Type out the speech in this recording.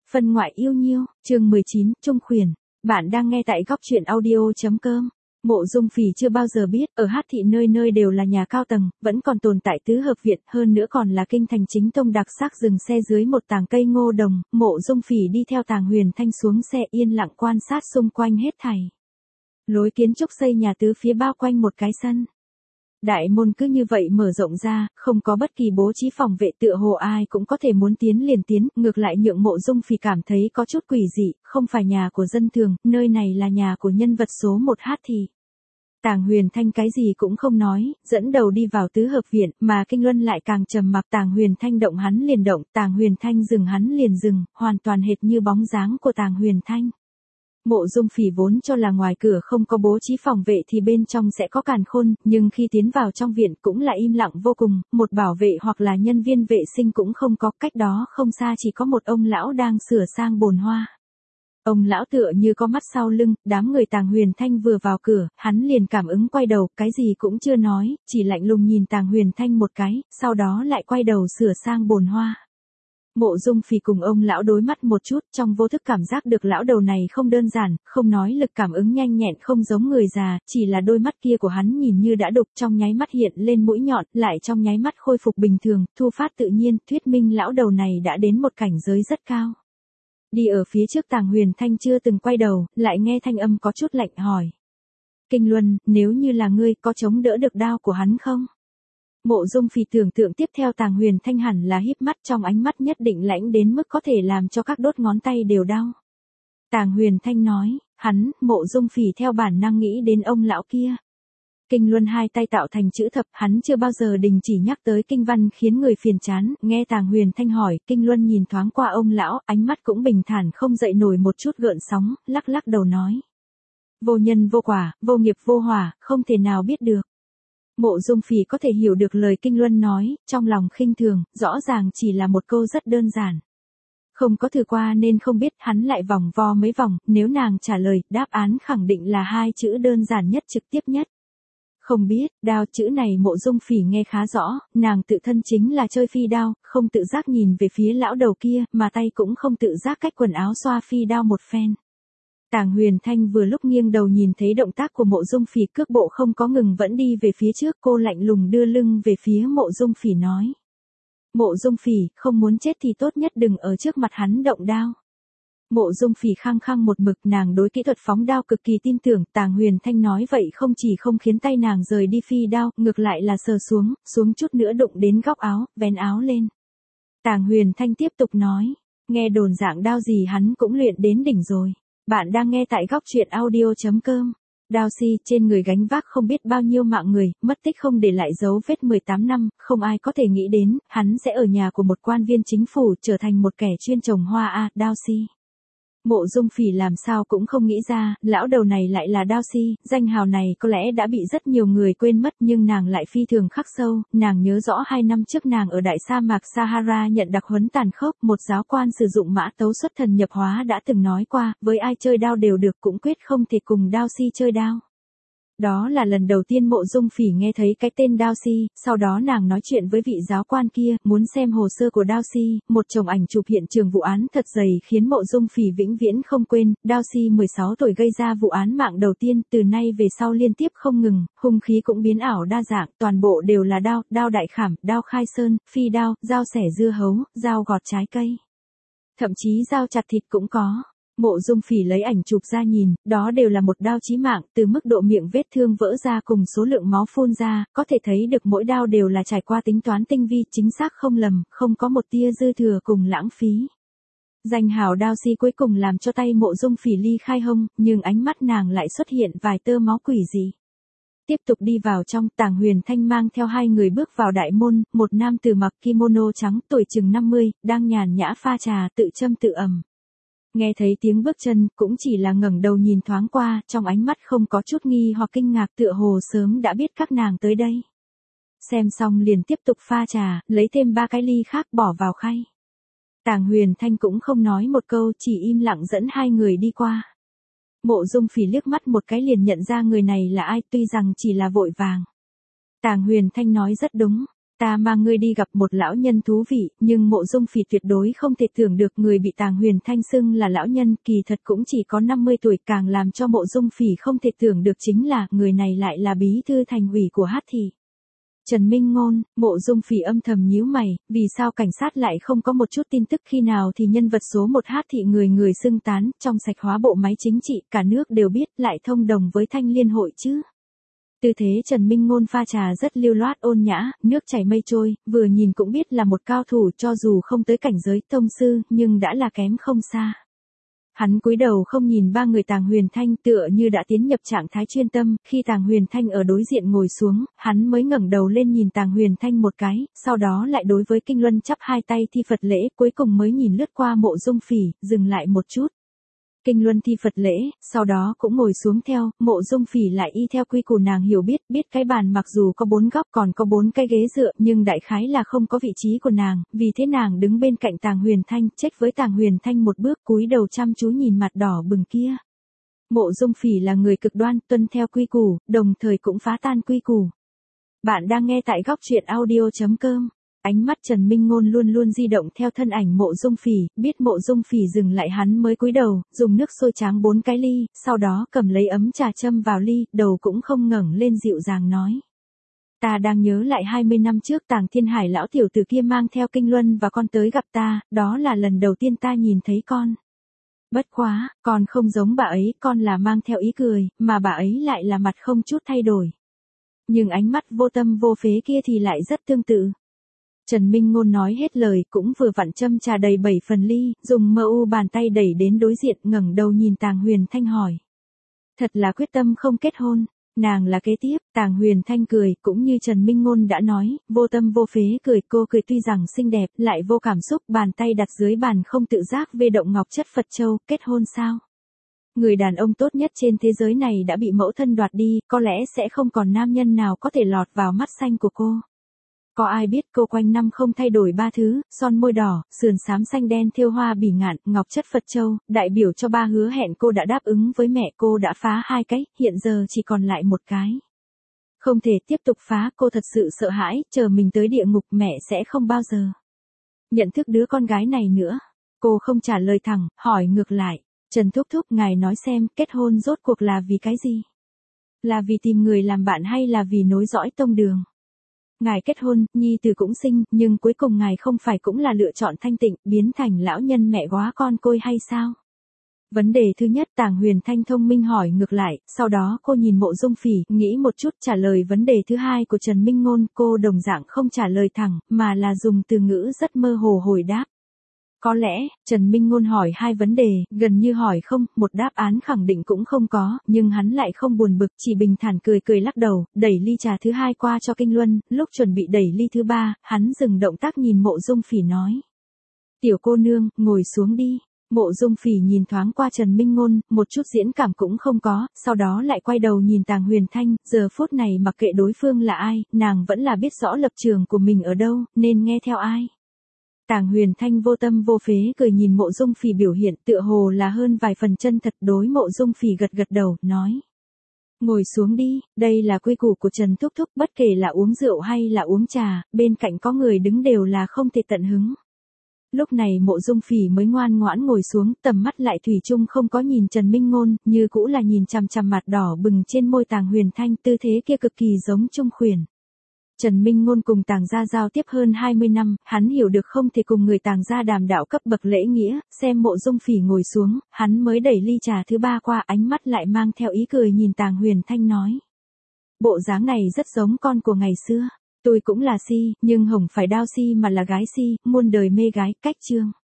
Phân ngoại yêu nhiêu, chương 19, Trung Khuyển. Bạn đang nghe tại góc truyện audio.com. Mộ Dung Phỉ chưa bao giờ biết, ở Hát Thị nơi nơi đều là nhà cao tầng, vẫn còn tồn tại tứ hợp viện, hơn nữa còn là kinh thành chính tông đặc sắc dừng xe dưới một tàng cây ngô đồng. Mộ Dung Phỉ đi theo Tàng Huyền Thanh xuống xe yên lặng quan sát xung quanh hết thảy. Lối kiến trúc xây nhà tứ phía bao quanh một cái sân. Đại môn cứ như vậy mở rộng ra, không có bất kỳ bố trí phòng vệ, tựa hồ ai cũng có thể muốn tiến liền tiến, ngược lại nhượng Mộ Dung Phỉ cảm thấy có chút quỷ dị, không phải nhà của dân thường, nơi này là nhà của nhân vật số 1 Hát Thị. Tàng Huyền Thanh cái gì cũng không nói, dẫn đầu đi vào tứ hợp viện, mà Kinh Luân lại càng trầm mặc. Tàng Huyền Thanh động hắn liền động, Tàng Huyền Thanh dừng hắn liền dừng, hoàn toàn hệt như bóng dáng của Tàng Huyền Thanh. Mộ Dung Phỉ vốn cho là ngoài cửa không có bố trí phòng vệ thì bên trong sẽ có càn khôn, nhưng khi tiến vào trong viện cũng là im lặng vô cùng, một bảo vệ hoặc là nhân viên vệ sinh cũng không có, cách đó không xa chỉ có một ông lão đang sửa sang bồn hoa. Ông lão tựa như có mắt sau lưng, đám người Tàng Huyền Thanh vừa vào cửa, hắn liền cảm ứng quay đầu, cái gì cũng chưa nói, chỉ lạnh lùng nhìn Tàng Huyền Thanh một cái, sau đó lại quay đầu sửa sang bồn hoa. Mộ Dung Phỉ cùng ông lão đối mắt một chút, trong vô thức cảm giác được lão đầu này không đơn giản, không nói lực cảm ứng nhanh nhẹn không giống người già, chỉ là đôi mắt kia của hắn nhìn như đã đục, trong nháy mắt hiện lên mũi nhọn, lại trong nháy mắt khôi phục bình thường, thu phát tự nhiên, thuyết minh lão đầu này đã đến một cảnh giới rất cao. Đi ở phía trước Tàng Huyền Thanh chưa từng quay đầu, lại nghe thanh âm có chút lạnh hỏi. Kinh Luân, nếu như là ngươi, có chống đỡ được đao của hắn không? Mộ Dung Phỉ tưởng tượng tiếp theo Tàng Huyền Thanh hẳn là híp mắt, trong ánh mắt nhất định lãnh đến mức có thể làm cho các đốt ngón tay đều đau. Tàng Huyền Thanh nói, Mộ Dung Phỉ theo bản năng nghĩ đến ông lão kia. Kinh Luân hai tay tạo thành chữ thập, hắn chưa bao giờ đình chỉ nhắc tới kinh văn khiến người phiền chán, nghe Tàng Huyền Thanh hỏi, Kinh Luân nhìn thoáng qua ông lão, ánh mắt cũng bình thản không dậy nổi một chút gợn sóng, lắc lắc đầu nói. Vô nhân vô quả, vô nghiệp vô hỏa, không thể nào biết được. Mộ Dung Phỉ có thể hiểu được lời Kinh Luân nói, trong lòng khinh thường, rõ ràng chỉ là một câu rất đơn giản. Không có thử qua nên không biết, hắn lại vòng vo mấy vòng, nếu nàng trả lời, đáp án khẳng định là hai chữ đơn giản nhất trực tiếp nhất. Không biết, đao chữ này Mộ Dung Phỉ nghe khá rõ, nàng tự thân chính là chơi phi đao, không tự giác nhìn về phía lão đầu kia, mà tay cũng không tự giác cách quần áo xoa phi đao một phen. Tàng Huyền Thanh vừa lúc nghiêng đầu nhìn thấy động tác của Mộ Dung Phỉ, cước bộ không có ngừng vẫn đi về phía trước, cô lạnh lùng đưa lưng về phía Mộ Dung Phỉ nói. Mộ Dung Phỉ, không muốn chết thì tốt nhất đừng ở trước mặt hắn động đao. Mộ Dung Phỉ khăng khăng một mực, nàng đối kỹ thuật phóng đao cực kỳ tin tưởng, Tàng Huyền Thanh nói vậy không chỉ không khiến tay nàng rời đi phi đao, ngược lại là sờ xuống chút nữa đụng đến góc áo, vén áo lên. Tàng Huyền Thanh tiếp tục nói, nghe đồn dạng đao gì hắn cũng luyện đến đỉnh rồi. Bạn đang nghe tại góc truyện audio.com. Đao Si trên người gánh vác không biết bao nhiêu mạng người, mất tích không để lại dấu vết 18 năm, không ai có thể nghĩ đến, hắn sẽ ở nhà của một quan viên chính phủ trở thành một kẻ chuyên trồng hoa Đao Si. Mộ Dung Phỉ làm sao cũng không nghĩ ra, lão đầu này lại là Đao Si, danh hào này có lẽ đã bị rất nhiều người quên mất nhưng nàng lại phi thường khắc sâu, nàng nhớ rõ 2 năm trước nàng ở đại sa mạc Sahara nhận đặc huấn tàn khốc, một giáo quan sử dụng mã tấu xuất thần nhập hóa đã từng nói qua, với ai chơi đao đều được cũng quyết không thể cùng Đao Si chơi đao. Đó là lần đầu tiên Mộ Dung Phỉ nghe thấy cái tên Đao Si, sau đó nàng nói chuyện với vị giáo quan kia, muốn xem hồ sơ của Đao Si, một chồng ảnh chụp hiện trường vụ án thật dày khiến Mộ Dung Phỉ vĩnh viễn không quên, Đao Si 16 tuổi gây ra vụ án mạng đầu tiên, từ nay về sau liên tiếp không ngừng, hung khí cũng biến ảo đa dạng, toàn bộ đều là đao, đao đại khảm, đao khai sơn, phi đao, dao xẻ dưa hấu, dao gọt trái cây. Thậm chí dao chặt thịt cũng có. Mộ Dung Phỉ lấy ảnh chụp ra nhìn, đó đều là một đao chí mạng, từ mức độ miệng vết thương vỡ ra cùng số lượng máu phun ra, có thể thấy được mỗi đao đều là trải qua tính toán tinh vi, chính xác không lầm, không có một tia dư thừa cùng lãng phí. Danh hào Đao Si cuối cùng làm cho tay Mộ Dung Phỉ ly khai hông, nhưng ánh mắt nàng lại xuất hiện vài tơ máu quỷ dị. Tiếp tục đi vào trong, Tàng Huyền Thanh mang theo 2 người bước vào đại môn, một nam tử mặc kimono trắng, tuổi chừng 50, đang nhàn nhã pha trà, tự châm tự ẩm. Nghe thấy tiếng bước chân, cũng chỉ là ngẩng đầu nhìn thoáng qua, trong ánh mắt không có chút nghi hoặc kinh ngạc, tựa hồ sớm đã biết các nàng tới đây. Xem xong liền tiếp tục pha trà, lấy thêm 3 cái ly khác bỏ vào khay. Tàng Huyền Thanh cũng không nói một câu, chỉ im lặng dẫn 2 người đi qua. Mộ Dung Phỉ liếc mắt một cái liền nhận ra người này là ai, tuy rằng chỉ là vội vàng. Tàng Huyền Thanh nói rất đúng. Ta mang ngươi đi gặp một lão nhân thú vị, nhưng Mộ Dung Phỉ tuyệt đối không thể tưởng được người bị Tàng Huyền Thanh xưng là lão nhân, kỳ thật cũng chỉ có 50 tuổi, càng làm cho Mộ Dung Phỉ không thể tưởng được chính là, người này lại là bí thư thành ủy của Hát thị. Trần Minh Ngôn. Mộ Dung Phỉ âm thầm nhíu mày, vì sao cảnh sát lại không có một chút tin tức, khi nào thì nhân vật số 1 Hát thị người người xưng tán, trong sạch hóa bộ máy chính trị, cả nước đều biết, lại thông đồng với Thanh Liên hội chứ. Tư thế Trần Minh Ngôn pha trà rất lưu loát ôn nhã, nước chảy mây trôi, vừa nhìn cũng biết là một cao thủ, cho dù không tới cảnh giới tông sư, nhưng đã là kém không xa. Hắn cúi đầu không nhìn ba người Tàng Huyền Thanh, tựa như đã tiến nhập trạng thái chuyên tâm, khi Tàng Huyền Thanh ở đối diện ngồi xuống, hắn mới ngẩng đầu lên nhìn Tàng Huyền Thanh một cái, sau đó lại đối với Kinh Luân chắp hai tay thi Phật lễ, cuối cùng mới nhìn lướt qua Mộ Dung Phỉ, dừng lại một chút. Kinh Luân thi Phật lễ, sau đó cũng ngồi xuống theo, Mộ Dung Phỉ lại y theo quy củ nàng hiểu biết cái bàn mặc dù có 4 góc còn có 4 cái ghế dựa, nhưng đại khái là không có vị trí của nàng, vì thế nàng đứng bên cạnh Tàng Huyền Thanh, chếch với Tàng Huyền Thanh một bước, cúi đầu chăm chú nhìn mặt đỏ bừng kia. Mộ Dung Phỉ là người cực đoan, tuân theo quy củ, đồng thời cũng phá tan quy củ. Bạn đang nghe tại góc truyện audio.com. Ánh mắt Trần Minh Ngôn luôn luôn di động theo thân ảnh Mộ Dung Phỉ, biết Mộ Dung Phỉ dừng lại hắn mới cúi đầu, dùng nước sôi tráng 4 cái ly, sau đó cầm lấy ấm trà châm vào ly, đầu cũng không ngẩng lên dịu dàng nói. Ta đang nhớ lại 20 năm trước Tàng Thiên Hải lão tiểu tử kia mang theo Kinh Luân và con tới gặp ta, đó là lần đầu tiên ta nhìn thấy con. Bất quá, con không giống bà ấy, con là mang theo ý cười, mà bà ấy lại là mặt không chút thay đổi. Nhưng ánh mắt vô tâm vô phế kia thì lại rất tương tự. Trần Minh Ngôn nói hết lời, cũng vừa vặn châm trà đầy 7 phần ly, dùng mơ u bàn tay đẩy đến đối diện, ngẩng đầu nhìn Tàng Huyền Thanh hỏi. Thật là quyết tâm không kết hôn, nàng là kế tiếp, Tàng Huyền Thanh cười, cũng như Trần Minh Ngôn đã nói, vô tâm vô phế cười, cô cười tuy rằng xinh đẹp, lại vô cảm xúc, bàn tay đặt dưới bàn không tự giác vê động ngọc chất Phật châu, kết hôn sao? Người đàn ông tốt nhất trên thế giới này đã bị mẫu thân đoạt đi, có lẽ sẽ không còn nam nhân nào có thể lọt vào mắt xanh của cô. Có ai biết cô quanh năm không thay đổi 3 thứ, son môi đỏ, sườn xám xanh đen thêu hoa bỉ ngạn, ngọc chất Phật châu, đại biểu cho 3 hứa hẹn cô đã đáp ứng với mẹ, cô đã phá 2 cái, hiện giờ chỉ còn lại 1 cái. Không thể tiếp tục phá, cô thật sự sợ hãi, chờ mình tới địa ngục mẹ sẽ không bao giờ nhận thức đứa con gái này nữa. Cô không trả lời thẳng, hỏi ngược lại, Trần Thúc Thúc ngài nói xem, kết hôn rốt cuộc là vì cái gì? Là vì tìm người làm bạn hay là vì nối dõi tông đường? Ngài kết hôn, nhi tử cũng sinh, nhưng cuối cùng ngài không phải cũng là lựa chọn thanh tịnh, biến thành lão nhân mẹ góa con côi hay sao? Vấn đề thứ nhất Tàng Huyền Thanh thông minh hỏi ngược lại, sau đó cô nhìn Mộ Dung Phỉ, nghĩ một chút trả lời vấn đề thứ hai của Trần Minh Ngôn, cô đồng dạng không trả lời thẳng, mà là dùng từ ngữ rất mơ hồ hồi đáp. Có lẽ, Trần Minh Ngôn hỏi 2 vấn đề, gần như hỏi không, một đáp án khẳng định cũng không có, nhưng hắn lại không buồn bực, chỉ bình thản cười cười lắc đầu, đẩy ly trà thứ 2 qua cho Kinh Luân, lúc chuẩn bị đẩy ly thứ 3, hắn dừng động tác nhìn Mộ Dung Phỉ nói. Tiểu cô nương, ngồi xuống đi. Mộ Dung Phỉ nhìn thoáng qua Trần Minh Ngôn, một chút diễn cảm cũng không có, sau đó lại quay đầu nhìn Tàng Huyền Thanh, giờ phút này mặc kệ đối phương là ai, nàng vẫn là biết rõ lập trường của mình ở đâu, nên nghe theo ai. Tàng Huyền Thanh vô tâm vô phế cười nhìn Mộ Dung Phỉ biểu hiện, tựa hồ là hơn vài phần chân thật, đối Mộ Dung Phỉ gật gật đầu, nói. Ngồi xuống đi, đây là quy củ của Trần Thúc Thúc, bất kể là uống rượu hay là uống trà, bên cạnh có người đứng đều là không thể tận hứng. Lúc này Mộ Dung Phỉ mới ngoan ngoãn ngồi xuống, tầm mắt lại thủy chung không có nhìn Trần Minh Ngôn, như cũ là nhìn chằm chằm mặt đỏ bừng trên môi Tàng Huyền Thanh, tư thế kia cực kỳ giống Trung Khuyển. Trần Minh Ngôn cùng Tàng gia giao tiếp hơn 20 năm, hắn hiểu được không thể cùng người Tàng gia đàm đạo cấp bậc lễ nghĩa, xem Mộ Dung Phỉ ngồi xuống, hắn mới đẩy ly trà thứ 3 qua, ánh mắt lại mang theo ý cười nhìn Tàng Huyền Thanh nói. Bộ dáng này rất giống con của ngày xưa. Tôi cũng là si, nhưng hổng phải đao si mà là gái si, muôn đời mê gái, cách chương.